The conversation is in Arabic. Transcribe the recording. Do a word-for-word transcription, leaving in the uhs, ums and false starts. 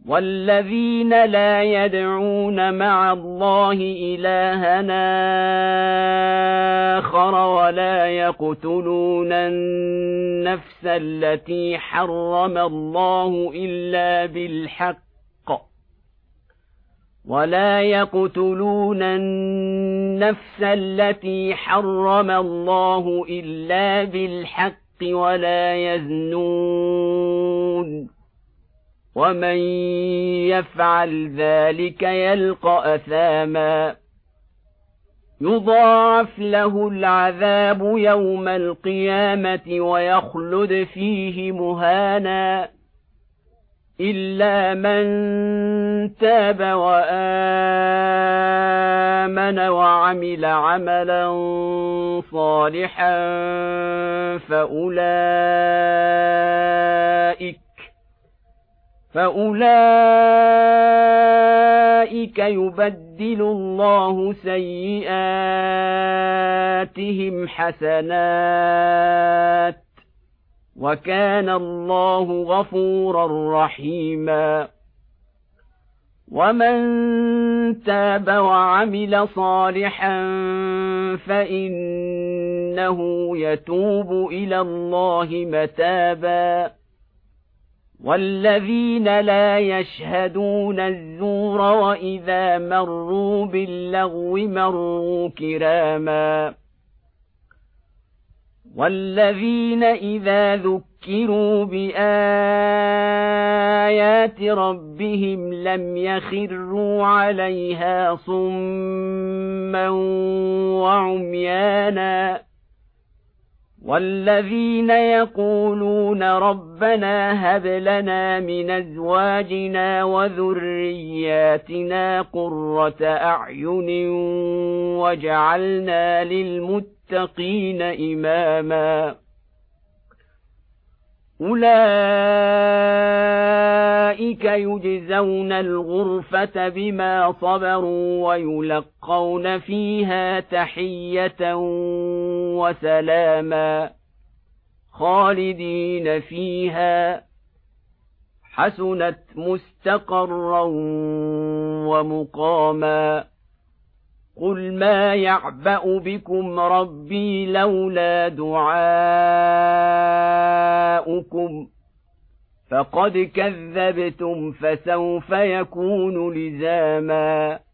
والذين لا يدعون مع الله إلهًا آخر ولا يقتلون النفس التي حرم الله إلا بالحق ولا يقتلون النفس التي حرم الله إلا بالحق ولا يزنون ومن يفعل ذلك يلقى أثاما يضاعف له العذاب يوم القيامة ويخلد فيه مهانا إلا من تاب وآمن وعمل عملا صالحا فأولئك فأولئك يبدل الله سيئاتهم حسنات وكان الله غفورا رحيما ومن تاب وعمل صالحا فإنه يتوب إلى الله متابا والذين لا يشهدون الزور وإذا مروا باللغو مروا كراما والذين إذا ذكروا بآيات ربهم لم يخروا عليها صما وعميانا والذين يقولون ربنا هب لنا من أزواجنا وذرياتنا قرة أعين واجعلنا للمتقين إماما أولئك يجزون الغرفة بما صبروا ويلقون فيها تحية وسلاما خالدين فيها حسنت مستقرا ومقاما قل ما يعبأ بكم ربي لولا دعاؤكم فقد كذبتم فسوف يكون لزاما